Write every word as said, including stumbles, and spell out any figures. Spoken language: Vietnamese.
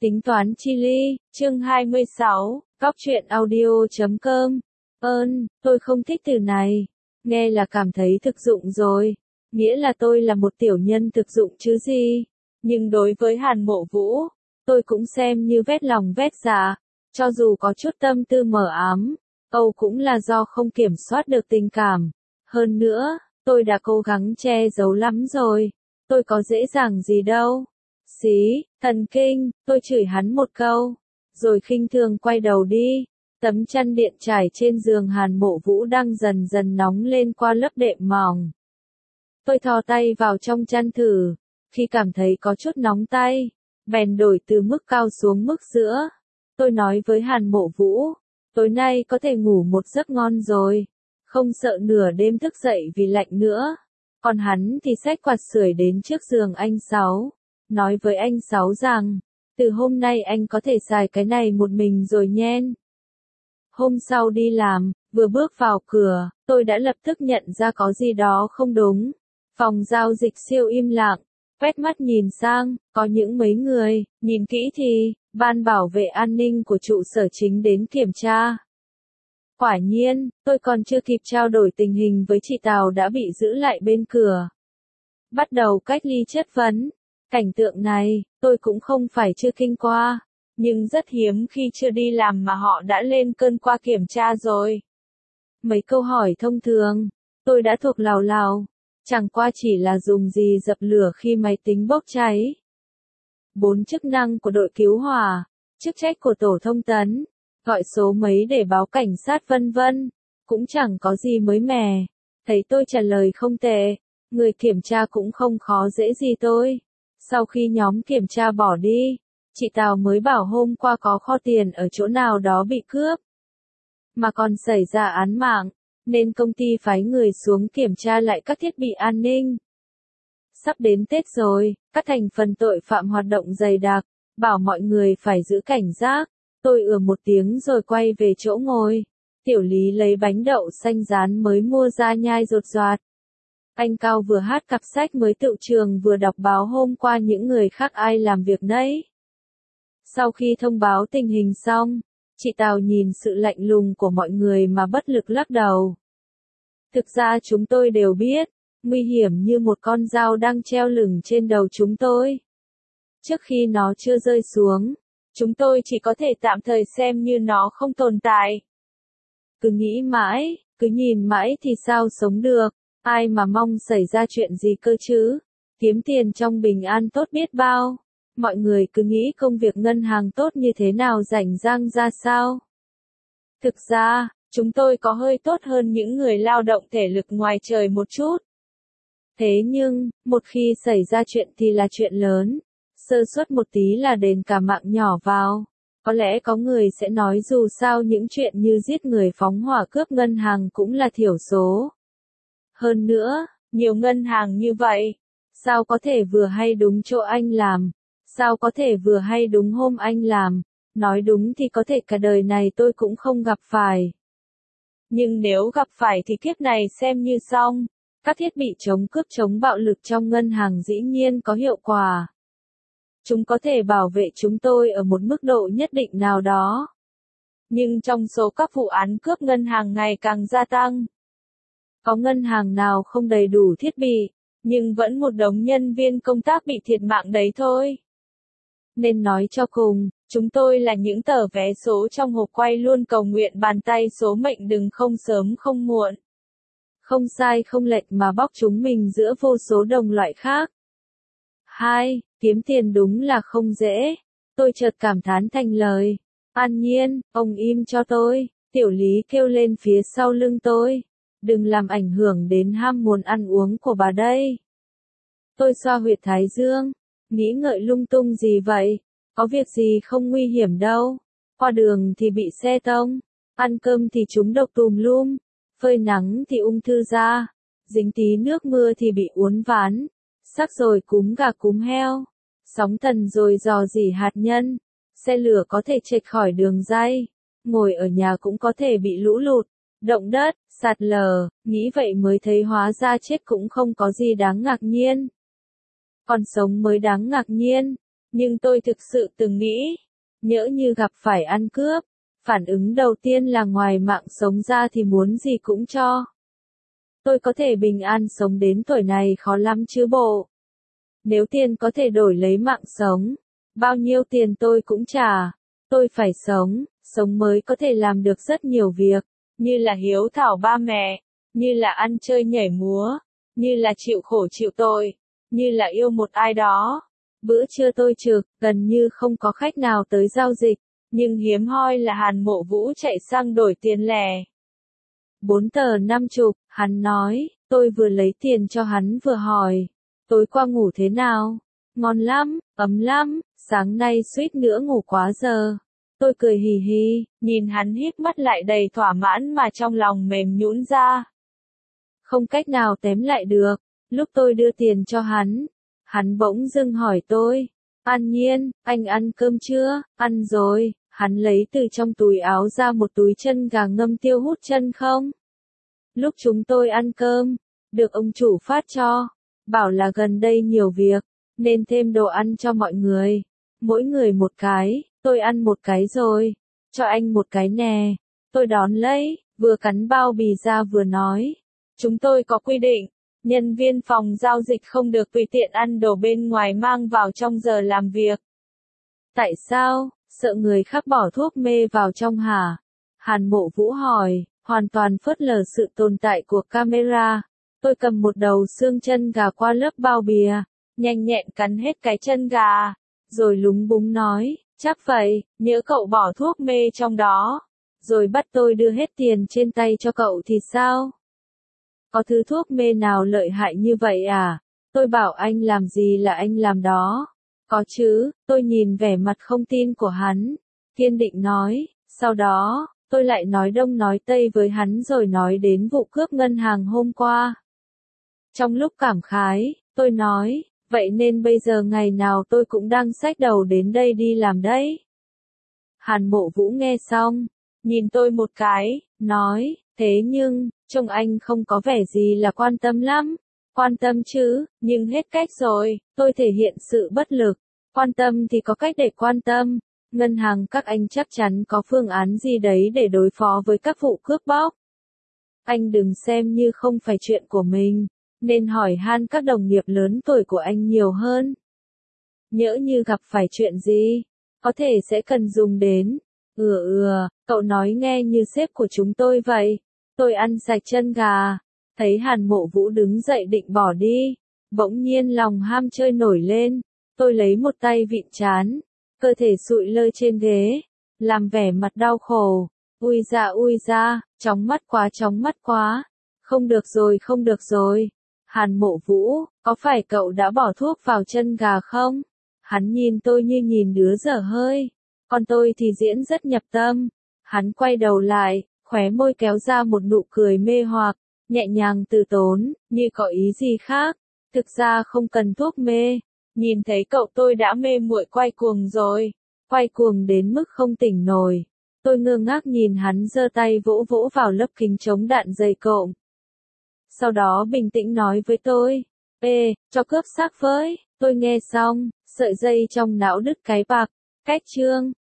Tính toán chi ly, chương hai mươi sáu, góc truyện audio chấm com. Ơn, tôi không thích từ này. Nghe là cảm thấy thực dụng rồi. Nghĩa là tôi là một tiểu nhân thực dụng chứ gì. Nhưng đối với Hàn Mộ Vũ, tôi cũng xem như vét lòng vét dạ. Cho dù có chút tâm tư mờ ám, Âu cũng là do không kiểm soát được tình cảm. Hơn nữa, tôi đã cố gắng che giấu lắm rồi. Tôi có dễ dàng gì đâu. Xí, thần kinh, tôi chửi hắn một câu, rồi khinh thường quay đầu đi. Tấm chăn điện trải trên giường Hàn Mộ Vũ đang dần dần nóng lên qua lớp đệm mỏng. Tôi thò tay vào trong chăn thử, khi cảm thấy có chút nóng tay, bèn đổi từ mức cao xuống mức giữa. Tôi nói với Hàn Mộ Vũ, tối nay có thể ngủ một giấc ngon rồi, không sợ nửa đêm thức dậy vì lạnh nữa. Còn hắn thì xách quạt sưởi đến trước giường anh Sáu, nói với anh Sáu rằng, từ hôm nay anh có thể xài cái này một mình rồi nhen. Hôm sau đi làm, vừa bước vào cửa, tôi đã lập tức nhận ra có gì đó không đúng. Phòng giao dịch siêu im lặng, quét mắt nhìn sang, có những mấy người, nhìn kỹ thì, ban bảo vệ an ninh của trụ sở chính đến kiểm tra. Quả nhiên, tôi còn chưa kịp trao đổi tình hình với chị Tào đã bị giữ lại bên cửa. Bắt đầu cách ly chất vấn. Cảnh tượng này, tôi cũng không phải chưa kinh qua, nhưng rất hiếm khi chưa đi làm mà họ đã lên cơn qua kiểm tra rồi. Mấy câu hỏi thông thường, tôi đã thuộc lào lào, chẳng qua chỉ là dùng gì dập lửa khi máy tính bốc cháy. Bốn chức năng của đội cứu hỏa, chức trách của tổ thông tấn, gọi số mấy để báo cảnh sát vân vân, cũng chẳng có gì mới mẻ. Thấy tôi trả lời không tệ, người kiểm tra cũng không khó dễ gì tôi. Sau khi nhóm kiểm tra bỏ đi, chị Tào mới bảo hôm qua có kho tiền ở chỗ nào đó bị cướp, mà còn xảy ra án mạng, nên công ty phái người xuống kiểm tra lại các thiết bị an ninh. Sắp đến Tết rồi, các thành phần tội phạm hoạt động dày đặc, bảo mọi người phải giữ cảnh giác. Tôi ừa một tiếng rồi quay về chỗ ngồi. Tiểu Lý lấy bánh đậu xanh rán mới mua ra nhai rột rạt. Anh Cao vừa hát cặp sách mới tựu trường vừa đọc báo hôm qua những người khác ai làm việc nấy. Sau khi thông báo tình hình xong, chị Tào nhìn sự lạnh lùng của mọi người mà bất lực lắc đầu. Thực ra chúng tôi đều biết, nguy hiểm như một con dao đang treo lửng trên đầu chúng tôi. Trước khi nó chưa rơi xuống, chúng tôi chỉ có thể tạm thời xem như nó không tồn tại. Cứ nghĩ mãi, cứ nhìn mãi thì sao sống được, ai mà mong xảy ra chuyện gì cơ chứ, kiếm tiền trong bình an tốt biết bao. Mọi người cứ nghĩ công việc ngân hàng tốt như thế nào rảnh rang ra sao. Thực ra, chúng tôi có hơi tốt hơn những người lao động thể lực ngoài trời một chút. Thế nhưng, một khi xảy ra chuyện thì là chuyện lớn, sơ suất một tí là đền cả mạng nhỏ vào. Có lẽ có người sẽ nói dù sao những chuyện như giết người phóng hỏa cướp ngân hàng cũng là thiểu số. Hơn nữa, nhiều ngân hàng như vậy, sao có thể vừa hay đúng chỗ anh làm, sao có thể vừa hay đúng hôm anh làm, nói đúng thì có thể cả đời này tôi cũng không gặp phải. Nhưng nếu gặp phải thì kiếp này xem như xong, các thiết bị chống cướp chống bạo lực trong ngân hàng dĩ nhiên có hiệu quả. Chúng có thể bảo vệ chúng tôi ở một mức độ nhất định nào đó. Nhưng trong số các vụ án cướp ngân hàng ngày càng gia tăng, có ngân hàng nào không đầy đủ thiết bị, nhưng vẫn một đống nhân viên công tác bị thiệt mạng đấy thôi. Nên nói cho cùng, chúng tôi là những tờ vé số trong hộp quay luôn cầu nguyện bàn tay số mệnh đừng không sớm không muộn. Không sai không lệch mà bóc chúng mình giữa vô số đồng loại khác. Hai, kiếm tiền đúng là không dễ. Tôi chợt cảm thán thành lời. An Nhiên, ông im cho tôi. Tiểu Lý kêu lên phía sau lưng tôi. Đừng làm ảnh hưởng đến ham muốn ăn uống của bà đây. Tôi xoa huyệt thái dương. Nghĩ ngợi lung tung gì vậy? Có việc gì không nguy hiểm đâu. Qua đường thì bị xe tông. Ăn cơm thì trúng độc tùm lum. Phơi nắng thì ung thư da. Dính tí nước mưa thì bị uốn ván. Sắc rồi cúm gà cúm heo. Sóng thần rồi dò dỉ hạt nhân. Xe lửa có thể trệch khỏi đường ray. Ngồi ở nhà cũng có thể bị lũ lụt, động đất, sạt lở. Nghĩ vậy mới thấy hóa ra chết cũng không có gì đáng ngạc nhiên. Còn sống mới đáng ngạc nhiên. Nhưng tôi thực sự từng nghĩ, nhỡ như gặp phải ăn cướp, phản ứng đầu tiên là ngoài mạng sống ra thì muốn gì cũng cho. Tôi có thể bình an sống đến tuổi này khó lắm chứ bộ. Nếu tiền có thể đổi lấy mạng sống, bao nhiêu tiền tôi cũng trả. Tôi phải sống, sống mới có thể làm được rất nhiều việc, như là hiếu thảo ba mẹ, như là ăn chơi nhảy múa, như là chịu khổ chịu tội, như là yêu một ai đó. Bữa trưa tôi trực, gần như không có khách nào tới giao dịch, nhưng hiếm hoi là Hàn Mộ Vũ chạy sang đổi tiền lẻ. Bốn tờ năm chục, hắn nói, tôi vừa lấy tiền cho hắn vừa hỏi, tối qua ngủ thế nào? Ngon lắm, ấm lắm, sáng nay suýt nữa ngủ quá giờ. Tôi cười hì hì, nhìn hắn híp mắt lại đầy thỏa mãn mà trong lòng mềm nhũn ra. Không cách nào tém lại được, lúc tôi đưa tiền cho hắn, hắn bỗng dưng hỏi tôi, An Nhiên, anh ăn cơm chưa? Ăn rồi. Hắn lấy từ trong túi áo ra một túi chân gà ngâm tiêu hút chân không? Lúc chúng tôi ăn cơm, được ông chủ phát cho, bảo là gần đây nhiều việc, nên thêm đồ ăn cho mọi người. Mỗi người một cái, tôi ăn một cái rồi, cho anh một cái nè. Tôi đón lấy, vừa cắn bao bì ra vừa nói. Chúng tôi có quy định, nhân viên phòng giao dịch không được tùy tiện ăn đồ bên ngoài mang vào trong giờ làm việc. Tại sao? Sợ người khác bỏ thuốc mê vào trong hả? Hàn Mộ Vũ hỏi, hoàn toàn phớt lờ sự tồn tại của camera. Tôi cầm một đầu xương chân gà qua lớp bao bìa, nhanh nhẹn cắn hết cái chân gà, rồi lúng búng nói, chắc vậy, nhỡ cậu bỏ thuốc mê trong đó, rồi bắt tôi đưa hết tiền trên tay cho cậu thì sao? Có thứ thuốc mê nào lợi hại như vậy à? Tôi bảo anh làm gì là anh làm đó. Có chứ, tôi nhìn vẻ mặt không tin của hắn, kiên định nói, sau đó, tôi lại nói đông nói tây với hắn rồi nói đến vụ cướp ngân hàng hôm qua. Trong lúc cảm khái, tôi nói, vậy nên bây giờ ngày nào tôi cũng đang xách đầu đến đây đi làm đấy. Hàn Mộ Vũ nghe xong, nhìn tôi một cái, nói, thế nhưng, trông anh không có vẻ gì là quan tâm lắm. Quan tâm chứ, nhưng hết cách rồi, tôi thể hiện sự bất lực. Quan tâm thì có cách để quan tâm. Ngân hàng các anh chắc chắn có phương án gì đấy để đối phó với các vụ cướp bóc. Anh đừng xem như không phải chuyện của mình, nên hỏi han các đồng nghiệp lớn tuổi của anh nhiều hơn. Nhỡ như gặp phải chuyện gì, có thể sẽ cần dùng đến. Ừ ừ, cậu nói nghe như sếp của chúng tôi vậy. Tôi ăn sạch chân gà. Thấy Hàn Mộ Vũ đứng dậy định bỏ đi, bỗng nhiên lòng ham chơi nổi lên, tôi lấy một tay vịn trán, cơ thể sụi lơ trên ghế, làm vẻ mặt đau khổ, ui da ui da, chóng mắt quá chóng mắt quá, không được rồi không được rồi. Hàn Mộ Vũ, có phải cậu đã bỏ thuốc vào chân gà không? Hắn nhìn tôi như nhìn đứa dở hơi, còn tôi thì diễn rất nhập tâm. Hắn quay đầu lại, khóe môi kéo ra một nụ cười mê hoặc, nhẹ nhàng từ tốn, như có ý gì khác. Thực ra không cần thuốc mê. Nhìn thấy cậu tôi đã mê muội quay cuồng rồi. Quay cuồng đến mức không tỉnh nổi. Tôi ngơ ngác nhìn hắn giơ tay vỗ vỗ vào lớp kính chống đạn dày cộm. Sau đó bình tĩnh nói với tôi. Ê, cho cướp xác với. Tôi nghe xong, sợi dây trong não đứt cái bạc. Cách chương.